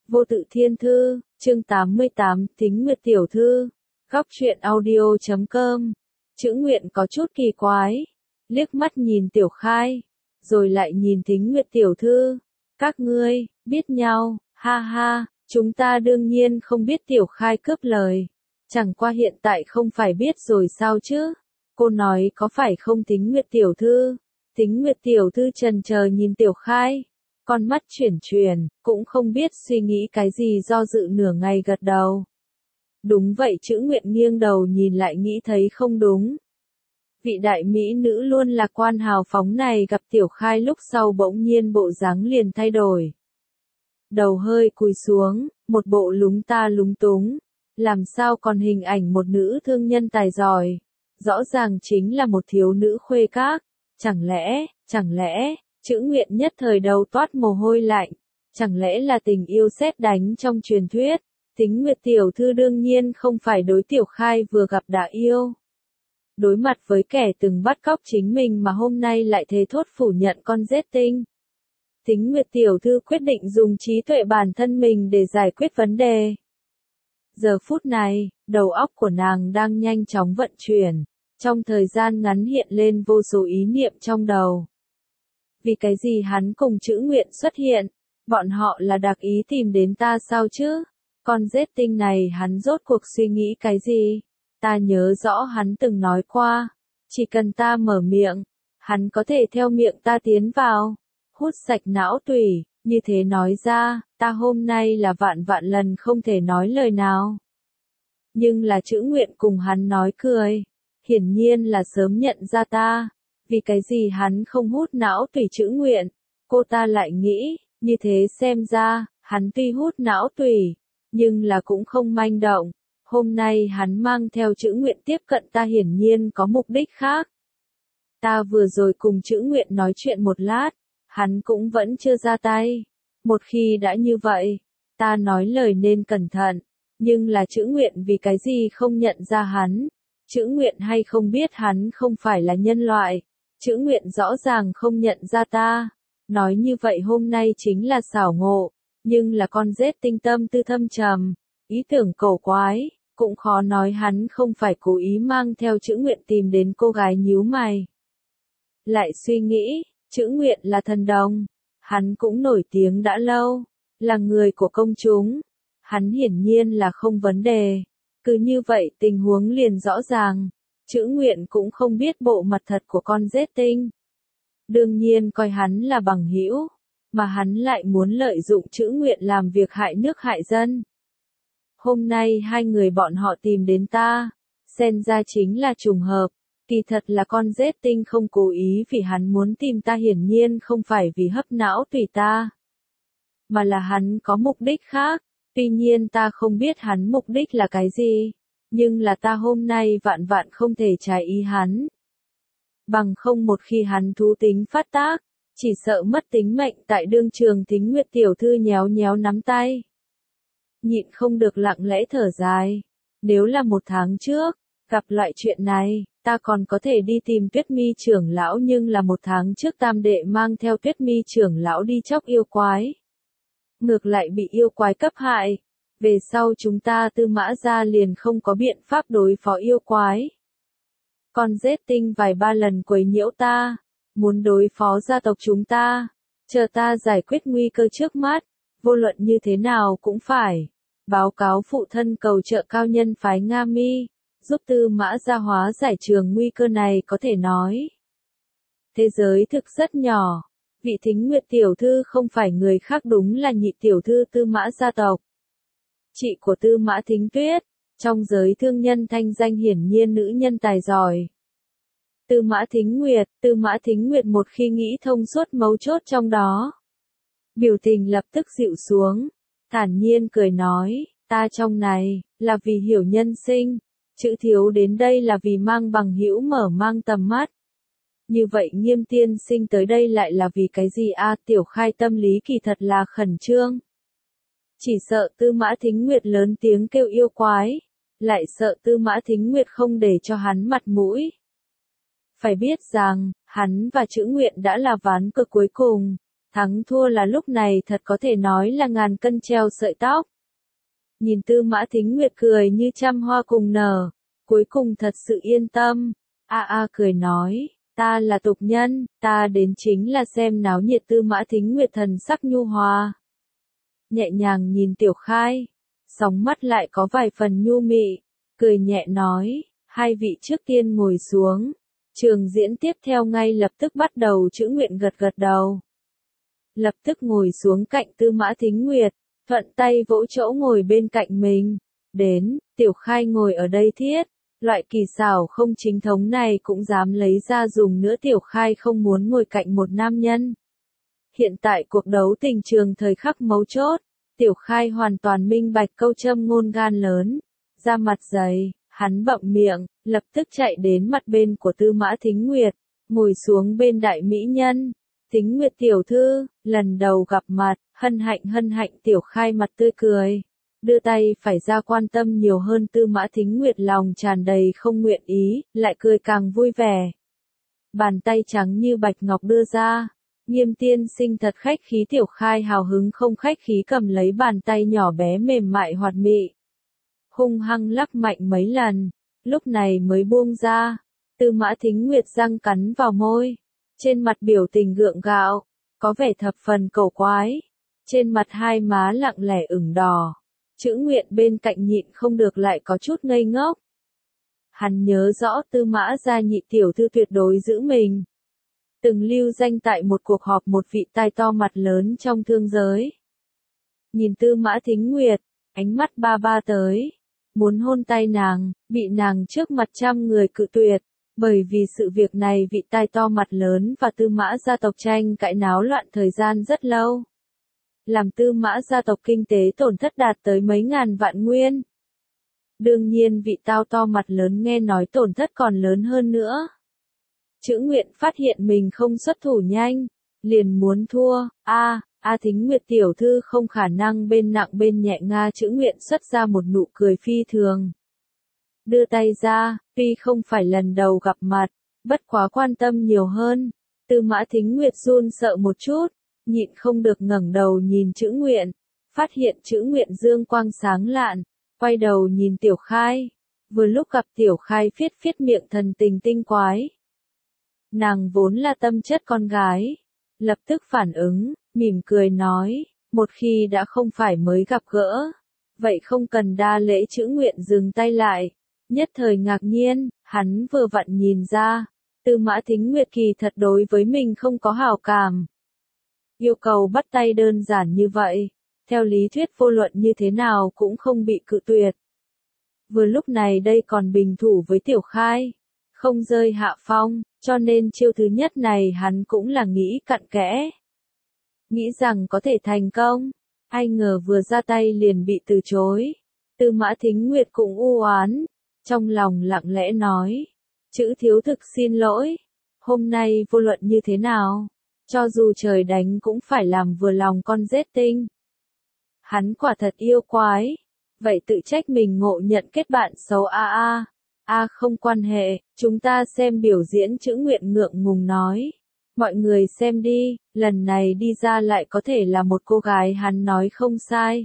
Vô tự thiên thư, chương 88, Thính Nguyệt tiểu thư. Góc truyện audio.com. Chữ Nguyện có chút kỳ quái, liếc mắt nhìn Tiểu Khai, rồi lại nhìn Thính Nguyệt tiểu thư. Các ngươi biết nhau? Ha ha, chúng ta đương nhiên không biết. Tiểu Khai cướp lời. Chẳng qua hiện tại không phải biết rồi sao chứ? Cô nói có phải không Thính Nguyệt tiểu thư? Thính Nguyệt tiểu thư chần chờ nhìn Tiểu Khai, con mắt chuyển chuyển, cũng không biết suy nghĩ cái gì, do dự nửa ngày gật đầu. Đúng vậy. Chữ Nguyện nghiêng đầu nhìn lại nghĩ thấy không đúng. Vị đại mỹ nữ luôn lạc quan hào phóng này gặp Tiểu Khai lúc sau bỗng nhiên bộ dáng liền thay đổi. Đầu hơi cúi xuống, một bộ lúng ta lúng túng. Làm sao còn hình ảnh một nữ thương nhân tài giỏi. Rõ ràng chính là một thiếu nữ khuê các. Chẳng lẽ, Chữ Nguyện nhất thời đầu toát mồ hôi lạnh. Chẳng lẽ là tình yêu sét đánh trong truyền thuyết? Thính Nguyệt tiểu thư đương nhiên không phải đối Tiểu Khai vừa gặp đã yêu. Đối mặt với kẻ từng bắt cóc chính mình mà hôm nay lại thế thốt phủ nhận con rết tinh. Thính Nguyệt tiểu thư quyết định dùng trí tuệ bản thân mình để giải quyết vấn đề. Giờ phút này, đầu óc của nàng đang nhanh chóng vận chuyển, trong thời gian ngắn hiện lên vô số ý niệm trong đầu. Vì cái gì hắn cùng Chữ Nguyện xuất hiện? Bọn họ là đặc ý tìm đến ta sao chứ? Con rết tinh này hắn rốt cuộc suy nghĩ cái gì? Ta nhớ rõ hắn từng nói qua, chỉ cần ta mở miệng, hắn có thể theo miệng ta tiến vào, hút sạch não tủy. Như thế nói ra, ta hôm nay là vạn lần không thể nói lời nào. Nhưng là Chữ Nguyện cùng hắn nói cười, hiển nhiên là sớm nhận ra ta. Vì cái gì hắn không hút não tủy Chữ Nguyện? Cô ta lại nghĩ, như thế xem ra, hắn tuy hút não tủy, nhưng là cũng không manh động. Hôm nay hắn mang theo Chữ Nguyện tiếp cận ta hiển nhiên có mục đích khác. Ta vừa rồi cùng Chữ Nguyện nói chuyện một lát, hắn cũng vẫn chưa ra tay. Một khi đã như vậy, ta nói lời nên cẩn thận. Nhưng là Chữ Nguyện vì cái gì không nhận ra hắn? Chữ Nguyện hay không biết hắn không phải là nhân loại? Chữ Nguyện rõ ràng không nhận ra ta. Nói như vậy hôm nay chính là xảo ngộ, nhưng là con rết tinh tâm tư thâm trầm, ý tưởng cổ quái, cũng khó nói hắn không phải cố ý mang theo Chữ Nguyện tìm đến cô gái. Nhíu mày, lại suy nghĩ, Chữ Nguyện là thần đồng, hắn cũng nổi tiếng đã lâu, là người của công chúng, hắn hiển nhiên là không vấn đề. Cứ như vậy tình huống liền rõ ràng. Chữ Nguyện cũng không biết bộ mặt thật của con rết tinh. Đương nhiên coi hắn là bằng hữu, mà hắn lại muốn lợi dụng Chữ Nguyện làm việc hại nước hại dân. Hôm nay hai người bọn họ tìm đến ta, xem ra chính là trùng hợp. Kỳ thật là con rết tinh không cố ý, vì hắn muốn tìm ta hiển nhiên không phải vì hấp não tùy ta, mà là hắn có mục đích khác. Tuy nhiên ta không biết hắn mục đích là cái gì, nhưng là ta hôm nay vạn không thể trái ý hắn. Bằng không một khi hắn thú tính phát tác, chỉ sợ mất tính mệnh tại đương trường. Thính Nguyệt tiểu thư nhéo nhéo nắm tay, nhịn không được lặng lẽ thở dài. Nếu là 1 tháng trước, gặp loại chuyện này, ta còn có thể đi tìm Tuyết Mi trưởng lão, nhưng là 1 tháng trước tam đệ mang theo Tuyết Mi trưởng lão đi chóc yêu quái. Ngược lại bị yêu quái cấp hại. Về sau chúng ta Tư Mã gia liền không có biện pháp đối phó yêu quái. Con rết tinh vài ba lần quấy nhiễu ta, muốn đối phó gia tộc chúng ta. Chờ ta giải quyết nguy cơ trước mắt, vô luận như thế nào cũng phải báo cáo phụ thân cầu trợ cao nhân phái Nga Mi, giúp Tư Mã gia hóa giải trường nguy cơ này. Có thể nói, thế giới thực rất nhỏ. Vị Thính Nguyệt tiểu thư không phải người khác, đúng là nhị tiểu thư Tư Mã gia tộc, chị của Tư Mã Thính Tuyết, trong giới thương nhân thanh danh hiển nhiên nữ nhân tài giỏi. Tư Mã Thính Nguyệt một khi nghĩ thông suốt mấu chốt trong đó, biểu tình lập tức dịu xuống, thản nhiên cười nói, ta trong này là vì hiểu nhân sinh, Chữ thiếu đến đây là vì mang bằng hữu mở mang tầm mắt. Như vậy Nghiêm tiên sinh tới đây lại là vì cái gì a? Tiểu Khai tâm lý kỳ thật là khẩn trương. Chỉ sợ Tư Mã Thính Nguyệt lớn tiếng kêu yêu quái, lại sợ Tư Mã Thính Nguyệt không để cho hắn mặt mũi. Phải biết rằng, hắn và Chữ Nguyện đã là ván cờ cuối cùng, Thắng thua là lúc này thật có thể nói là ngàn cân treo sợi tóc. Nhìn Tư Mã Thính Nguyệt cười như trăm hoa cùng nở, cuối cùng thật sự yên tâm. Cười nói, ta là tục nhân, ta đến chính là xem náo nhiệt. Tư Mã Thính Nguyệt thần sắc nhu hòa. Nhẹ nhàng nhìn Tiểu Khai, sóng mắt lại có vài phần nhu mị, cười nhẹ nói, hai vị trước tiên ngồi xuống. Trường diễn tiếp theo ngay lập tức bắt đầu. Chữ Nguyện gật gật đầu. Lập tức ngồi xuống cạnh Tư Mã Thính Nguyệt, thuận tay vỗ chỗ ngồi bên cạnh mình. Đến, Tiểu Khai ngồi ở đây thiết. Loại kỳ xảo không chính thống này cũng dám lấy ra dùng nữa. Tiểu Khai không muốn ngồi cạnh một nam nhân. Hiện tại cuộc đấu tình trường thời khắc mấu chốt, Tiểu Khai hoàn toàn minh bạch câu châm ngôn gan lớn, da mặt dày, hắn bậm miệng, lập tức chạy đến mặt bên của Tư Mã Thính Nguyệt, ngồi xuống bên đại mỹ nhân. Thính Nguyệt tiểu thư, lần đầu gặp mặt, hân hạnh. Tiểu Khai mặt tươi cười, đưa tay phải ra quan tâm nhiều hơn. Tư Mã Thính Nguyệt lòng tràn đầy không nguyện ý, lại cười càng vui vẻ. Bàn tay trắng như bạch ngọc đưa ra. Nghiêm tiên sinh thật khách khí. Tiểu Khai hào hứng không khách khí cầm lấy bàn tay nhỏ bé mềm mại hoạt mị, hung hăng lắc mạnh mấy lần, lúc này mới buông ra. Tư Mã Thính Nguyệt răng cắn vào môi, trên mặt biểu tình gượng gạo, có vẻ thập phần cầu quái, trên mặt hai má lặng lẽ ửng đỏ. Chữ Nguyện bên cạnh nhịn không được lại có chút ngây ngốc. Hắn nhớ rõ Tư Mã gia nhị tiểu thư tuyệt đối giữ mình, từng lưu danh tại một cuộc họp một vị tai to mặt lớn trong thương giới. Nhìn Tư Mã Thính Nguyệt, ánh mắt ba tới, muốn hôn tay nàng, bị nàng trước mặt trăm người cự tuyệt, bởi vì sự việc này vị tai to mặt lớn và Tư Mã gia tộc tranh cãi náo loạn thời gian rất lâu, làm Tư Mã gia tộc kinh tế tổn thất đạt tới mấy ngàn vạn nguyên. Đương nhiên vị tao to mặt lớn nghe nói tổn thất còn lớn hơn nữa. Chữ Nguyện phát hiện mình không xuất thủ nhanh, liền muốn thua. Thính Nguyệt tiểu thư không khả năng. Bên nặng bên nhẹ Nga. Chữ Nguyện xuất ra một nụ cười phi thường, đưa tay ra, tuy không phải lần đầu gặp mặt, bất quá quan tâm nhiều hơn. Tư Mã Thính Nguyệt run sợ một chút, nhịn không được ngẩng đầu nhìn Chữ Nguyện, phát hiện Chữ Nguyện dương quang sáng lạn, quay đầu nhìn Tiểu Khai, vừa lúc gặp Tiểu Khai phiết miệng thần tình tinh quái. Nàng vốn là tâm chất con gái, lập tức phản ứng, mỉm cười nói, một khi đã không phải mới gặp gỡ, vậy không cần đa lễ. Chữ Nguyện dừng tay lại, nhất thời ngạc nhiên, hắn vừa vặn nhìn ra, Tư Mã Thính Nguyệt kỳ thật đối với mình không có hảo cảm. Yêu cầu bắt tay đơn giản như vậy, theo lý thuyết vô luận như thế nào cũng không bị cự tuyệt. Vừa lúc này đây còn bình thủ với Tiểu Khai, không rơi hạ phong, cho nên chiêu thứ nhất này hắn cũng là nghĩ cặn kẽ. Nghĩ rằng có thể thành công, ai ngờ vừa ra tay liền bị từ chối. Tư Mã Thính Nguyệt cũng u oán, trong lòng lặng lẽ nói, Chữ thiếu thực xin lỗi, hôm nay vô luận như thế nào, cho dù trời đánh cũng phải làm vừa lòng con rết tinh. Hắn quả thật yêu quái, vậy tự trách mình ngộ nhận kết bạn xấu. Không quan hệ, chúng ta xem biểu diễn. Chữ Nguyện ngượng ngùng nói, mọi người xem đi, lần này đi ra lại có thể là một cô gái. Hắn nói không sai.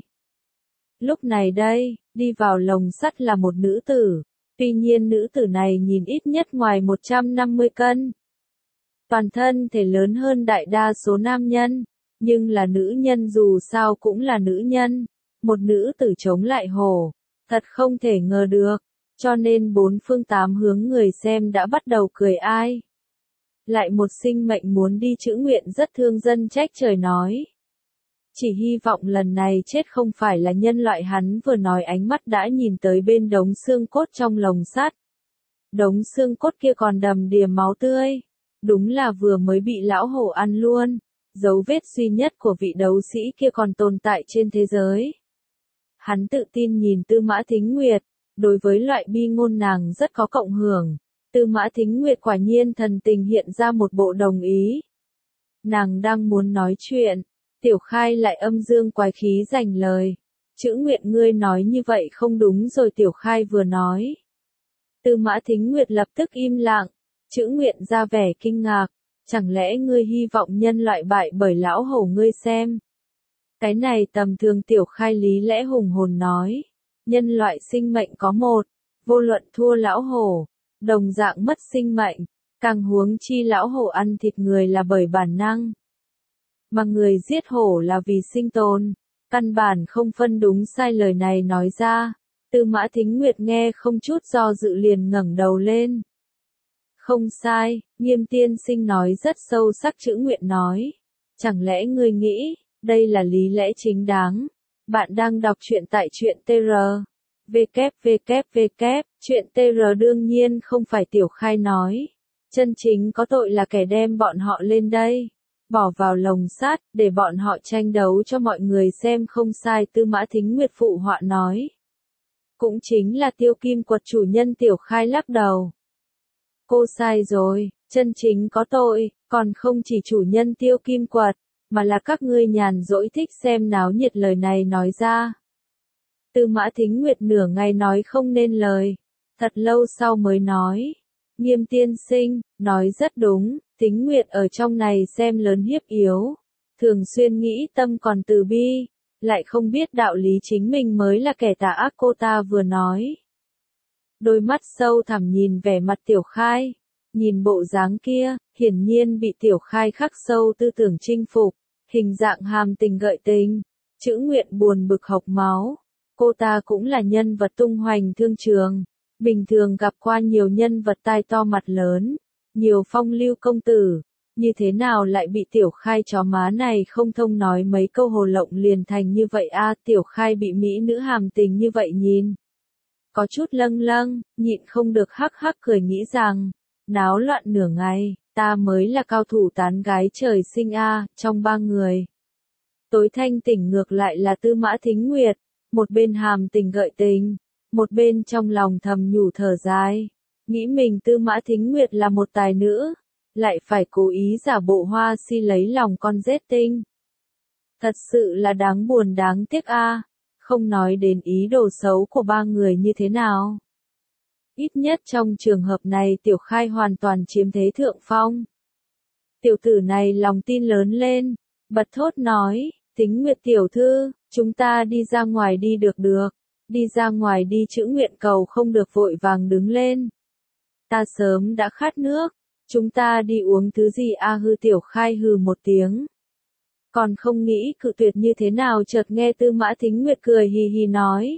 Lúc này đây, đi vào lồng sắt là một nữ tử, tuy nhiên nữ tử này nhìn ít nhất ngoài 150 cân. Toàn thân thể lớn hơn đại đa số nam nhân, nhưng là nữ nhân dù sao cũng là nữ nhân, một nữ tử chống lại hổ, thật không thể ngờ được, cho nên bốn phương tám hướng người xem đã bắt đầu cười ai. Lại một sinh mệnh muốn đi. Chữ Nguyện rất thương dân trách trời nói, chỉ hy vọng lần này chết không phải là nhân loại. Hắn vừa nói ánh mắt đã nhìn tới bên đống xương cốt trong lồng sắt. Đống xương cốt kia còn đầm đìa máu tươi, đúng là vừa mới bị lão hổ ăn luôn. Dấu vết duy nhất của vị đấu sĩ kia còn tồn tại trên thế giới. Hắn tự tin nhìn Tư Mã Thính Nguyệt, đối với loại bi ngôn nàng rất có cộng hưởng. Tư Mã Thính Nguyệt quả nhiên thần tình hiện ra một bộ đồng ý. Nàng đang muốn nói chuyện, Tiểu Khai lại âm dương quái khí giành lời. Chữ Nguyện ngươi nói như vậy không đúng rồi. Tiểu Khai vừa nói, Tư Mã Thính Nguyệt lập tức im lặng. Chữ Nguyện ra vẻ kinh ngạc, Chẳng lẽ ngươi hy vọng nhân loại bại bởi lão hổ ngươi xem? Cái này tầm thường Tiểu Khai lý lẽ hùng hồn nói. Nhân loại sinh mệnh có một, vô luận thua lão hổ, đồng dạng mất sinh mệnh, càng huống chi lão hổ ăn thịt người là bởi bản năng. Mà người giết hổ là vì sinh tồn, căn bản không phân đúng sai lời này nói ra. Tư Mã Thính Nguyệt nghe không chút do dự liền ngẩng đầu lên. Không sai, Nghiêm tiên sinh nói rất sâu sắc. Chữ Nguyện nói. Chẳng lẽ ngươi nghĩ, đây là lý lẽ chính đáng? Bạn đang đọc truyện tại truyện tr. www. Truyện tr đương nhiên không phải Tiểu Khai nói. Chân chính có tội là kẻ đem bọn họ lên đây. Bỏ vào lồng sắt, để bọn họ tranh đấu cho mọi người xem không sai. Tư Mã Thính Nguyệt phụ họa nói. Cũng chính là Tiêu Kim Quật chủ nhân. Tiểu Khai lắc đầu. Cô sai rồi, chân chính có tội, còn không chỉ chủ nhân Tiêu Kim Quật, mà là các ngươi nhàn rỗi thích xem náo nhiệt. Lời này nói ra. Tư Mã Thính Nguyệt nửa ngày nói không nên lời, thật lâu sau mới nói. Nghiêm tiên sinh, nói rất đúng, Thính Nguyệt ở trong này xem lớn hiếp yếu, thường xuyên nghĩ tâm còn từ bi, lại không biết đạo lý chính mình mới là kẻ tà ác. Cô ta vừa nói. Đôi mắt sâu thẳm nhìn vẻ mặt Tiểu Khai, nhìn bộ dáng kia, hiển nhiên bị Tiểu Khai khắc sâu tư tưởng chinh phục, hình dạng hàm tình gợi tình. Chữ Nguyện buồn bực hộc máu, cô ta cũng là nhân vật tung hoành thương trường, bình thường gặp qua nhiều nhân vật tai to mặt lớn, nhiều phong lưu công tử, như thế nào lại bị Tiểu Khai chó má này không thông nói mấy câu hồ lộng liền thành như vậy a? Tiểu Khai bị mỹ nữ hàm tình như vậy nhìn, có chút lâng lâng, nhịn không được hắc hắc cười nghĩ rằng, náo loạn nửa ngày, ta mới là cao thủ tán gái trời sinh a. Trong ba người, tối thanh tỉnh ngược lại là Tư Mã Thính Nguyệt, một bên hàm tình gợi tình, một bên trong lòng thầm nhủ thở dài, nghĩ mình Tư Mã Thính Nguyệt là một tài nữ, lại phải cố ý giả bộ hoa si lấy lòng con rết tinh. Thật sự là đáng buồn đáng tiếc a. Không nói đến ý đồ xấu của ba người như thế nào. Ít nhất trong trường hợp này Tiểu Khai hoàn toàn chiếm thế thượng phong. Tiểu tử này lòng tin lớn lên, bật thốt nói, Thính Nguyệt tiểu thư, chúng ta đi ra ngoài đi được. Đi ra ngoài đi. Chữ Nguyện cầu không được vội vàng đứng lên. Ta sớm đã khát nước, chúng ta đi uống thứ gì a? Hư. Tiểu Khai hừ một tiếng. Còn không nghĩ cự tuyệt như thế nào, chợt nghe Tư Mã Thính Nguyệt cười hì hì nói.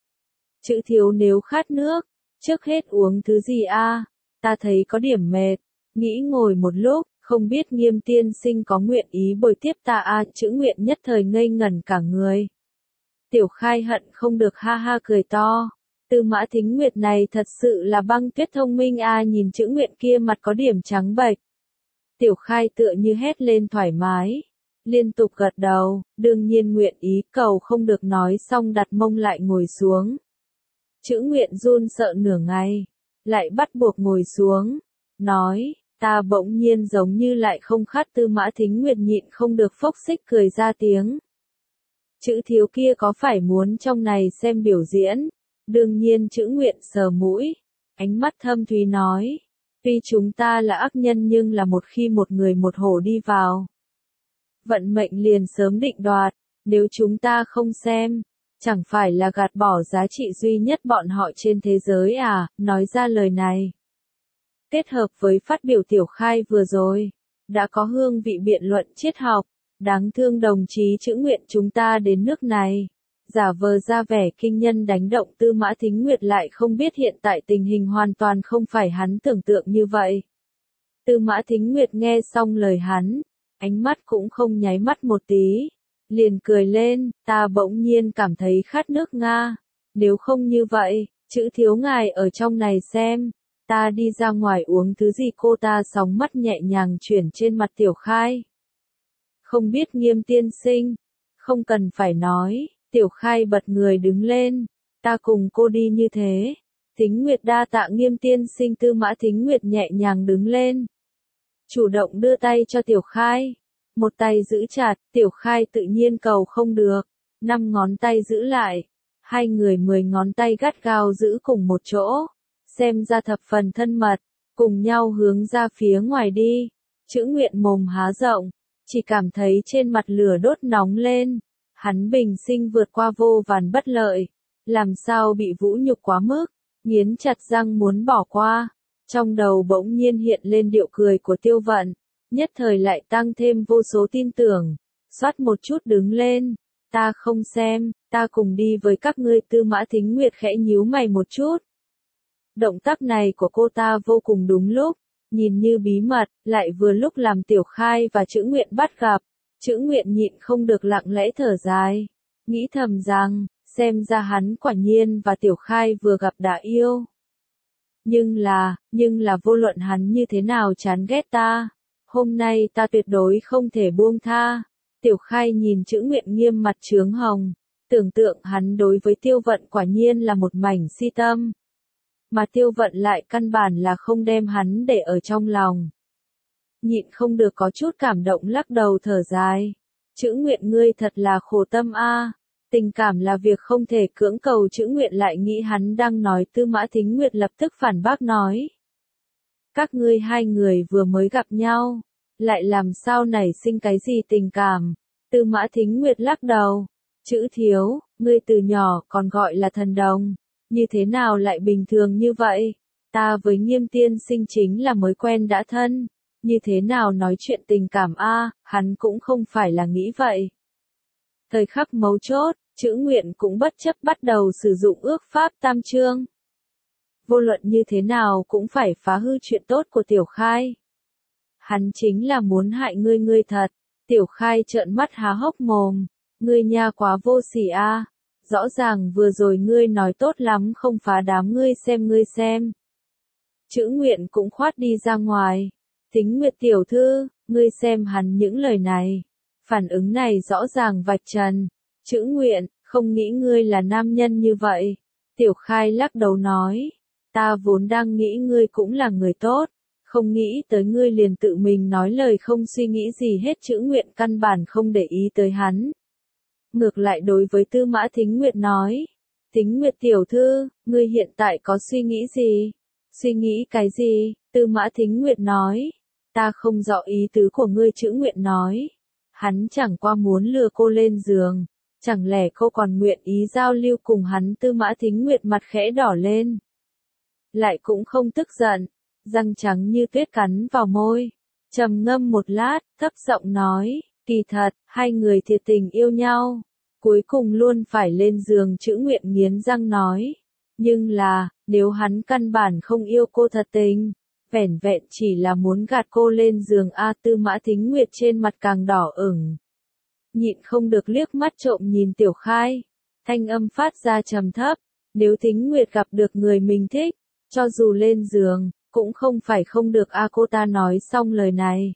Chữ thiếu nếu khát nước, trước hết uống thứ gì a? Ta thấy có điểm mệt, nghĩ ngồi một lúc, không biết Nghiêm tiên sinh có nguyện ý bồi tiếp ta a? Chữ Nguyện nhất thời ngây ngẩn cả người. Tiểu Khai hận không được ha ha cười to. Tư Mã Thính Nguyệt này thật sự là băng tuyết thông minh a. Nhìn Chữ Nguyện kia mặt có điểm trắng bệch. Tiểu Khai tựa như hét lên thoải mái. Liên tục gật đầu, đương nhiên nguyện ý, cầu không được nói xong đặt mông lại ngồi xuống. Chữ Nguyện run sợ nửa ngày, lại bắt buộc ngồi xuống, nói, ta bỗng nhiên giống như lại không khát. Tư Mã Thính Nguyệt nhịn không được phốc xích cười ra tiếng. Chữ thiếu kia có phải muốn trong này xem biểu diễn? Đương nhiên. Chữ Nguyện sờ mũi, ánh mắt thâm thúy nói, tuy chúng ta là ác nhân nhưng là một khi một người một hổ đi vào, vận mệnh liền sớm định đoạt, nếu chúng ta không xem, chẳng phải là gạt bỏ giá trị duy nhất bọn họ trên thế giới à? Nói ra lời này, kết hợp với phát biểu Tiểu Khai vừa rồi, đã có hương vị biện luận triết học. Đáng thương đồng chí Chữ Nguyện chúng ta đến nước này, giả vờ ra vẻ kinh nhân đánh động. Tư Mã Thính Nguyệt lại không biết hiện tại tình hình hoàn toàn không phải hắn tưởng tượng như vậy. Tư Mã Thính Nguyệt nghe xong lời hắn, ánh mắt cũng không nháy mắt một tí, liền cười lên, ta bỗng nhiên cảm thấy khát nước Nga. Nếu không như vậy, Chữ thiếu ngài ở trong này xem, ta đi ra ngoài uống thứ gì? Cô ta sóng mắt nhẹ nhàng chuyển trên mặt Tiểu Khai. Không biết Nghiêm tiên sinh, không cần phải nói. Tiểu Khai bật người đứng lên, ta cùng cô đi như thế. Thính Nguyệt đa tạ Nghiêm tiên sinh. Tư Mã Thính Nguyệt nhẹ nhàng đứng lên, chủ động đưa tay cho Tiểu Khai, một tay giữ chặt. Tiểu Khai tự nhiên cầu không được, 5 ngón tay giữ lại, hai người 10 ngón tay gắt gao giữ cùng một chỗ, xem ra thập phần thân mật, cùng nhau hướng ra phía ngoài đi. Chữ Nguyện mồm há rộng, chỉ cảm thấy trên mặt lửa đốt nóng lên. Hắn bình sinh vượt qua vô vàn bất lợi, làm sao bị vũ nhục quá mức, nghiến chặt răng muốn bỏ qua. Trong đầu bỗng nhiên hiện lên điệu cười của Tiêu Vận, nhất thời lại tăng thêm vô số tin tưởng, xoát một chút đứng lên. Ta không xem, ta cùng đi với các ngươi. Tư Mã Thính Nguyệt khẽ nhíu mày một chút. Động tác này của cô ta vô cùng đúng lúc, nhìn như bí mật, lại vừa lúc làm Tiểu Khai và Chữ Nguyện bắt gặp. Chữ Nguyện nhịn không được lặng lẽ thở dài, nghĩ thầm rằng, xem ra hắn quả nhiên và Tiểu Khai vừa gặp đã yêu. Nhưng là vô luận hắn như thế nào chán ghét ta, hôm nay ta tuyệt đối không thể buông tha. Tiểu Khai nhìn Chữ Nguyện nghiêm mặt chướng hồng, tưởng tượng hắn đối với Tiêu Vận quả nhiên là một mảnh si tâm. Mà Tiêu Vận lại căn bản là không đem hắn để ở trong lòng. Nhịn không được có chút cảm động lắc đầu thở dài. Chữ Nguyện ngươi thật là khổ tâm a. Tình cảm là việc không thể cưỡng cầu. Chữ Nguyện lại nghĩ hắn đang nói. Tư Mã Thính Nguyệt lập tức phản bác nói. Các ngươi hai người vừa mới gặp nhau, lại làm sao nảy sinh cái gì tình cảm. Tư Mã Thính Nguyệt lắc đầu. Chữ thiếu, ngươi từ nhỏ còn gọi là thần đồng, như thế nào lại bình thường như vậy? Ta với Nghiêm tiên sinh chính là mới quen đã thân, như thế nào nói chuyện tình cảm a? Hắn cũng không phải là nghĩ vậy. Thời khắc mấu chốt, Chữ Nguyện cũng bất chấp bắt đầu sử dụng ước pháp tam chương. Vô luận như thế nào cũng phải phá hư chuyện tốt của Tiểu Khai. Hắn chính là muốn hại ngươi. Ngươi thật. Tiểu Khai trợn mắt há hốc mồm, ngươi nha quá vô sỉ a. Rõ ràng vừa rồi ngươi nói tốt lắm không phá đám. Ngươi xem. Chữ Nguyện cũng khoát đi ra ngoài. Thính Nguyệt tiểu thư, ngươi xem hắn những lời này. Phản ứng này rõ ràng vạch trần. Chữ Nguyện, không nghĩ ngươi là nam nhân như vậy. Tiểu Khai lắc đầu nói. Ta vốn đang nghĩ ngươi cũng là người tốt. Không nghĩ tới ngươi liền tự mình nói lời không suy nghĩ gì hết. Chữ Nguyện căn bản không để ý tới hắn. Ngược lại đối với Tư Mã Thính Nguyệt nói. Thính Nguyệt tiểu thư, ngươi hiện tại có suy nghĩ gì? Suy nghĩ cái gì? Tư Mã Thính Nguyệt nói. Ta không rõ ý tứ của ngươi. Chữ Nguyện nói. Hắn chẳng qua muốn lừa cô lên giường. Chẳng lẽ cô còn nguyện ý giao lưu cùng hắn? Tư Mã Thính Nguyệt mặt khẽ đỏ lên. Lại cũng không tức giận. Răng trắng như tuyết cắn vào môi. Trầm ngâm một lát, thấp giọng nói. Kỳ thật, hai người thiệt tình yêu nhau. Cuối cùng luôn phải lên giường. Chữ Nguyện nghiến răng nói. Nhưng là, nếu hắn căn bản không yêu cô thật tình, vẻn vẹn chỉ là muốn gạt cô lên giường a. Tư Mã Thính Nguyệt trên mặt càng đỏ ửng. Nhịn không được liếc mắt trộm nhìn Tiểu Khai. Thanh âm phát ra trầm thấp. Nếu Thính Nguyệt gặp được người mình thích, cho dù lên giường, cũng không phải không được a. Cô ta nói xong lời này,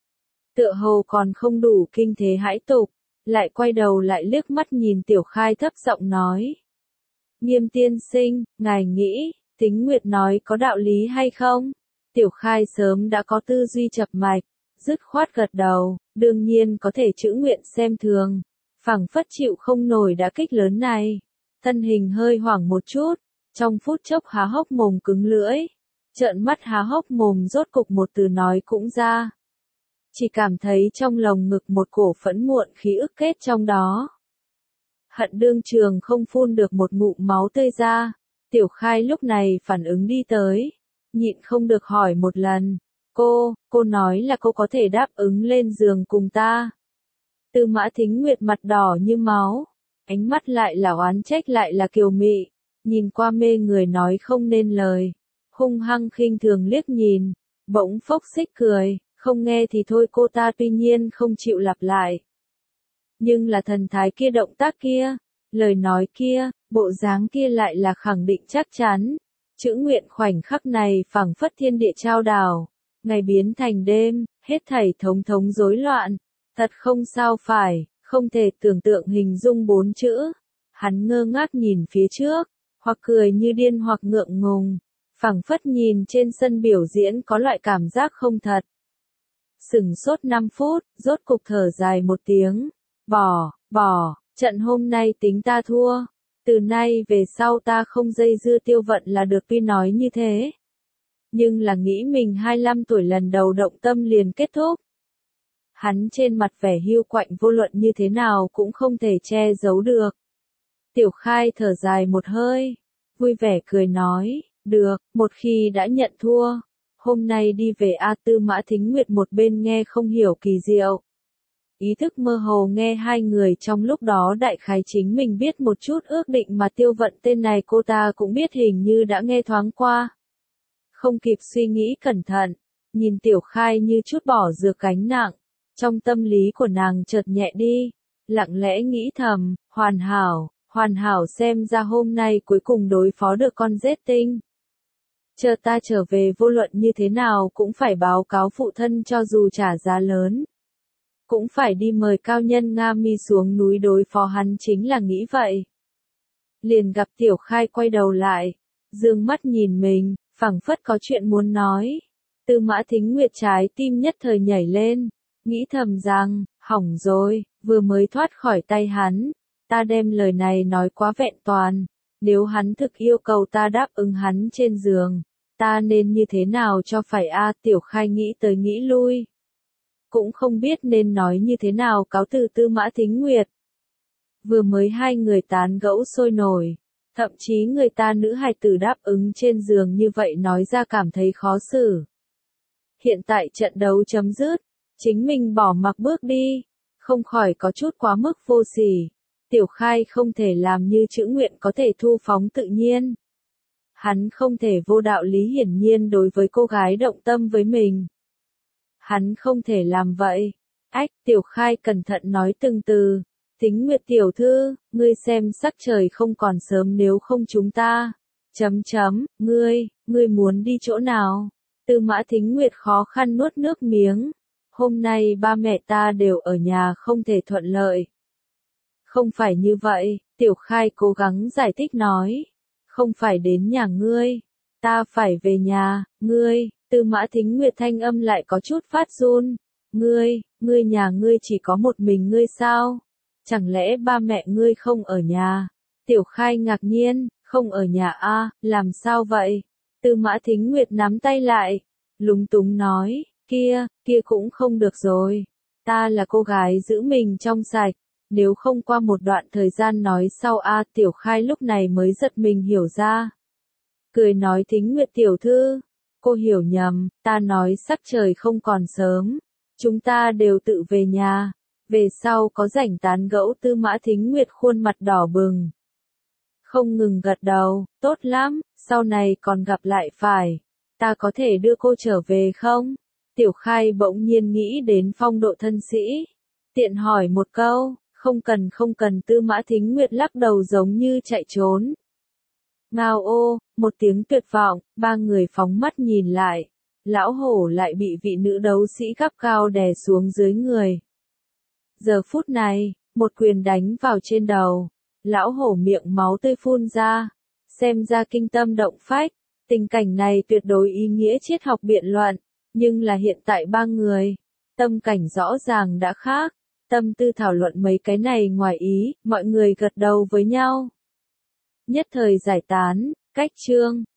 tựa hồ còn không đủ kinh thế hãi tục, lại quay đầu lại liếc mắt nhìn Tiểu Khai thấp giọng nói. Nghiêm tiên sinh, ngài nghĩ, Thính Nguyệt nói có đạo lý hay không? Tiểu Khai sớm đã có tư duy chập mạch, dứt khoát gật đầu, đương nhiên có thể. Chữ Nguyện xem thường, phảng phất chịu không nổi đả kích lớn này. Thân hình hơi hoảng một chút, trong phút chốc há hốc mồm cứng lưỡi, trợn mắt há hốc mồm rốt cục một từ nói cũng ra. Chỉ cảm thấy trong lồng ngực một cổ phẫn muộn khí ức kết trong đó. Hận đương trường không phun được một ngụm máu tươi ra. Tiểu Khai lúc này phản ứng đi tới, nhịn không được hỏi một lần. Cô nói là cô có thể đáp ứng lên giường cùng ta. Tư Mã Thính Nguyệt mặt đỏ như máu, ánh mắt lại là oán trách lại là kiều mị, nhìn qua mê người nói không nên lời, hung hăng khinh thường liếc nhìn, bỗng phốc xích cười, không nghe thì thôi. Cô ta tuy nhiên không chịu lặp lại. Nhưng là thần thái kia, động tác kia, lời nói kia, bộ dáng kia lại là khẳng định chắc chắn. Chữ Nguyện khoảnh khắc này phảng phất thiên địa trao đảo, ngày biến thành đêm, hết thảy thống thống rối loạn, thật không sao phải, không thể tưởng tượng hình dung 4 chữ. Hắn ngơ ngác nhìn phía trước, hoặc cười như điên hoặc ngượng ngùng, phảng phất nhìn trên sân biểu diễn có loại cảm giác không thật. Sửng sốt 5 phút, rốt cục thở dài một tiếng, bỏ, trận hôm nay tính ta thua. Từ nay về sau ta không dây dưa Tiêu Vận là được. Tuy nói như thế, nhưng là nghĩ mình 25 tuổi lần đầu động tâm liền kết thúc. Hắn trên mặt vẻ hiu quạnh vô luận như thế nào cũng không thể che giấu được. Tiểu Khai thở dài một hơi, vui vẻ cười nói, được, một khi đã nhận thua, hôm nay đi về A. Tư Mã Thính Nguyệt một bên nghe không hiểu kỳ diệu. Ý thức mơ hồ nghe hai người trong lúc đó đại khái chính mình biết một chút ước định mà Tiêu Vận tên này cô ta cũng biết hình như đã nghe thoáng qua. Không kịp suy nghĩ cẩn thận, nhìn Tiểu Khai như chút bỏ dược gánh nặng, trong tâm lý của nàng chợt nhẹ đi, lặng lẽ nghĩ thầm, hoàn hảo xem ra hôm nay cuối cùng đối phó được con rết tinh. Chờ ta trở về vô luận như thế nào cũng phải báo cáo phụ thân cho dù trả giá lớn. Cũng phải đi mời cao nhân Nga Mi xuống núi đối phó hắn chính là nghĩ vậy. Liền gặp Tiểu Khai quay đầu lại, dương mắt nhìn mình, phảng phất có chuyện muốn nói. Tư Mã Thính Nguyệt trái tim nhất thời nhảy lên, nghĩ thầm rằng, hỏng rồi, vừa mới thoát khỏi tay hắn, ta đem lời này nói quá vẹn toàn, nếu hắn thực yêu cầu ta đáp ứng hắn trên giường, ta nên như thế nào cho phải a? Tiểu Khai nghĩ tới nghĩ lui, cũng không biết nên nói như thế nào cáo từ Tư Mã Thính Nguyệt. Vừa mới hai người tán gẫu sôi nổi, thậm chí người ta nữ hài tử đáp ứng trên giường như vậy nói ra cảm thấy khó xử. Hiện tại trận đấu chấm dứt, chính mình bỏ mặc bước đi, không khỏi có chút quá mức vô sỉ. Tiểu Khai không thể làm như chữ nguyện có thể thu phóng tự nhiên. Hắn không thể vô đạo lý hiển nhiên đối với cô gái động tâm với mình. Hắn không thể làm vậy. Ách, Tiểu Khai cẩn thận nói từng từ. Thính Nguyệt tiểu thư, ngươi xem sắc trời không còn sớm nếu không chúng ta. Ngươi muốn đi chỗ nào? Tư Mã Thính Nguyệt khó khăn nuốt nước miếng. Hôm nay ba mẹ ta đều ở nhà không thể thuận lợi. Không phải như vậy, Tiểu Khai cố gắng giải thích nói. Không phải đến nhà ngươi, ta phải về nhà, ngươi. Tư Mã Thính Nguyệt thanh âm lại có chút phát run. Ngươi nhà ngươi chỉ có một mình ngươi sao? Chẳng lẽ ba mẹ ngươi không ở nhà? Tiểu Khai ngạc nhiên, không ở nhà a, làm sao vậy? Tư Mã Thính Nguyệt nắm tay lại, lúng túng nói, kia cũng không được rồi. Ta là cô gái giữ mình trong sạch, nếu không qua một đoạn thời gian nói sau a. Tiểu Khai lúc này mới giật mình hiểu ra. Cười nói Thính Nguyệt tiểu thư, cô hiểu nhầm, ta nói sắc trời không còn sớm, chúng ta đều tự về nhà, về sau có rảnh tán gẫu. Tư Mã Thính Nguyệt khuôn mặt đỏ bừng. Không ngừng gật đầu, tốt lắm, sau này còn gặp lại phải. Ta có thể đưa cô trở về không? Tiểu Khai bỗng nhiên nghĩ đến phong độ thân sĩ. Tiện hỏi một câu, không cần. Tư Mã Thính Nguyệt lắc đầu giống như chạy trốn. Ngao ô, một tiếng tuyệt vọng, ba người phóng mắt nhìn lại. Lão hổ lại bị vị nữ đấu sĩ gắt gao đè xuống dưới người. Giờ phút này, một quyền đánh vào trên đầu. Lão hổ miệng máu tươi phun ra. Xem ra kinh tâm động phách. Tình cảnh này tuyệt đối ý nghĩa triết học biện luận. Nhưng là hiện tại ba người. Tâm cảnh rõ ràng đã khác. Tâm tư thảo luận mấy cái này ngoài ý, mọi người gật đầu với nhau. Nhất thời giải tán, cách chương.